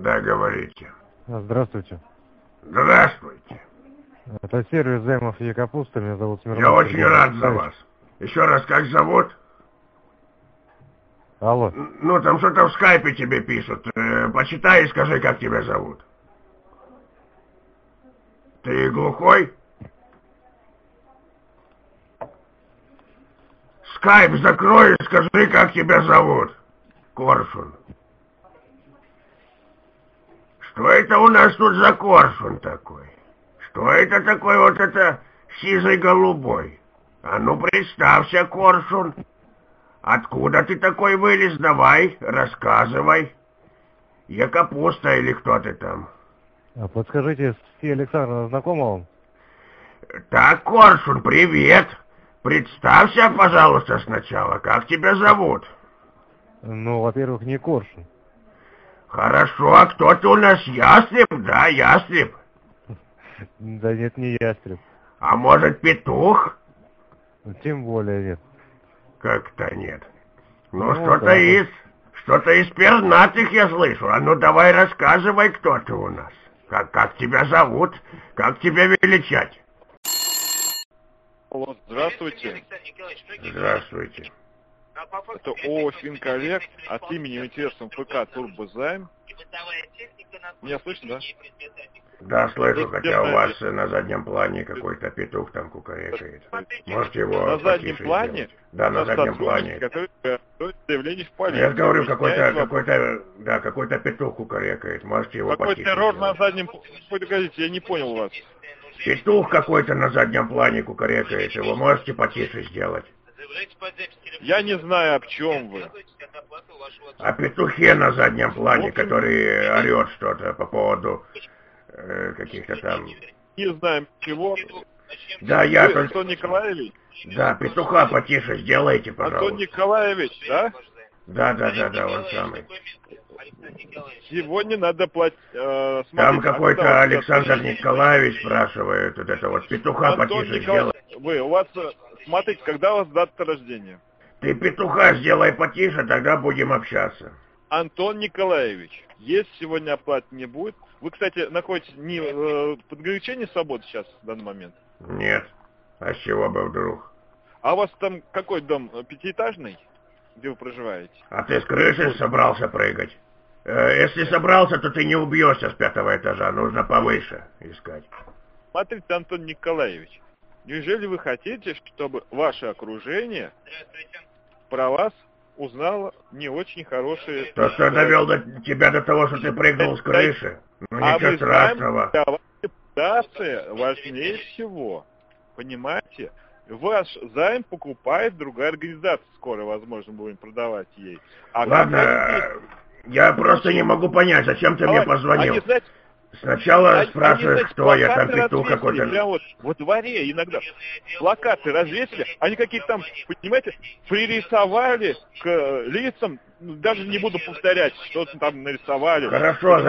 Да, говорите. Здравствуйте. Здравствуйте. Это сервис займов Е-Капуста, меня зовут Смирнов. Я очень рад за вас. Еще раз, как зовут? Алло. Ну, там что-то в скайпе тебе пишут. Почитай и скажи, как тебя зовут. Ты глухой? Скайп закрой и скажи, как тебя зовут. Коршун. Что это у нас тут за коршун такой? Что это такой вот это сизый-голубой? А ну представься, коршун. Откуда ты такой вылез? Давай, рассказывай. Я капуста или кто ты там? А подскажите, София Александровна знакома вам? Так, коршун, привет. Представься, пожалуйста, сначала. Как тебя зовут? Ну, во-первых, не Коршун. Хорошо, а кто ты у нас? Ястреб? Да, ястреб. Да нет, не ястреб. А может, петух? Тем более нет. Как-то нет. Ну, Ну, что-то да. что-то из пернатых я слышу. А ну, давай рассказывай, кто ты у нас. Как тебя зовут? Как тебя величать? Алло, здравствуйте. Здравствуйте. Это ООО «Финколлект» от имени интересом ФК «Турбозайм». Меня слышно, да? Да, слышу, хотя у вас на заднем плане какой-то петух там кукарекает. Можете его На заднем потише плане? сделать? Да, на заднем плане. Который заявление в полицию. Я говорю, какой-то петух кукарекает. Можете его Какой потише террор сделать? на заднем... Погодите, я не понял вас. Петух какой-то на заднем плане кукарекает. Его можете потише сделать? Я не знаю, об чем вы. О петухе на заднем плане, который орет что-то по поводу каких-то там... Не знаем чего. Да, я Вы, только... Антон Николаевич? Да, петуха потише сделайте, пожалуйста. Антон Николаевич, да? Да, он самый. Сегодня надо платить... Там какой-то Александр Николаевич спрашивает, вот это вот, петуха потише сделай. Вы, у вас... Смотрите, когда у вас дата рождения? Ты петуха сделай потише, тогда будем общаться. Антон Николаевич, если сегодня оплаты не будет... Вы, кстати, находитесь не под ограничением свободы сейчас, в данный момент? Нет. А с чего бы вдруг? А у вас там какой дом? Пятиэтажный? Где вы проживаете? А ты с крыши собрался прыгать? Если собрался, то ты не убьешься с 5-го этажа. Нужно повыше искать. Смотрите, Антон Николаевич, неужели вы хотите, чтобы ваше окружение про вас узнало не очень хорошие... То, что довел тебя до того, что ты прыгнул с крыши? Ну, ничего страшного. Для вас репутация важнее всего. Понимаете? Ваш займ покупает другая организация. Скоро, возможно, будем продавать ей. Ладно, я просто не могу понять, зачем ты мне позвонил. Сначала спрашиваешь, кто я, там петух какой-то. Прямо вот во дворе иногда плакаты развесили, они какие-то там, понимаете, пририсовали к лицам, даже не буду повторять, что-то там нарисовали. Хорошо,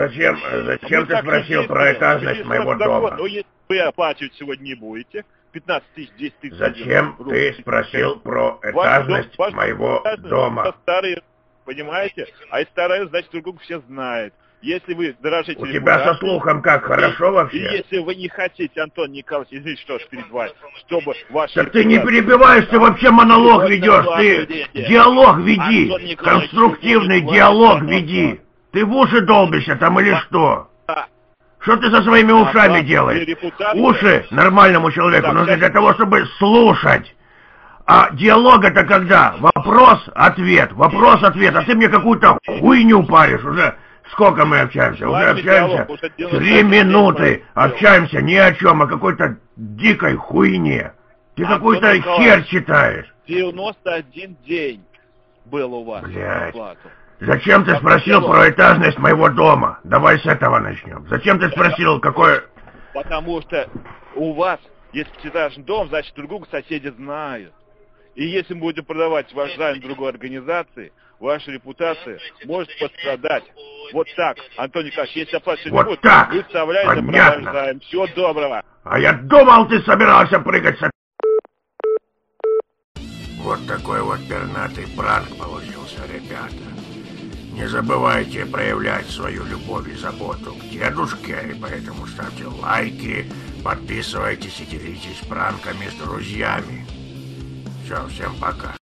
зачем ты спросил про этажность моего дома? Ну, если вы оплачивать сегодня не будете, 15 тысяч, 10 тысяч... Зачем ты спросил про этажность моего дома? Старый, понимаете? А если старый, значит, друг друга все знают. Если вы дорожите... У тебя со слухом как, хорошо вообще? И если вы не хотите, Антон Николаевич, извините, что ж перед вами, чтобы ваши... Так ты не перебиваешь, ты вообще монолог ведешь, ты диалог веди, конструктивный диалог веди. Ты в уши долбишься там или что? Что ты со своими ушами делаешь? Уши нормальному человеку нужны для того, чтобы слушать. А диалог это когда? Вопрос-ответ, вопрос-ответ, а ты мне какую-то хуйню паришь уже... Сколько мы общаемся? Уже общаемся 3 минуты. Общаемся ни о чем, о какой-то дикой хуйне. Ты какой-то хер читаешь. 91 день был у вас. Блядь. Зачем ты спросил про этажность моего дома? Давай с этого начнем. Зачем ты спросил, какое... Потому что у вас, если пятиэтажный дом, значит, друг друга соседи знают. И если мы будем продавать ваш займ другой организации, ваша репутация может пострадать. Вот так, Антон Николаевич, если оплачивать вот не будет, так. выставляйте Понятно. продаж займ. Всего доброго. А я думал, ты собирался прыгать с... Вот такой вот пернатый пранк получился, ребята. Не забывайте проявлять свою любовь и заботу к дедушке, и поэтому ставьте лайки, подписывайтесь и делитесь пранками с друзьями. Все, всем пока.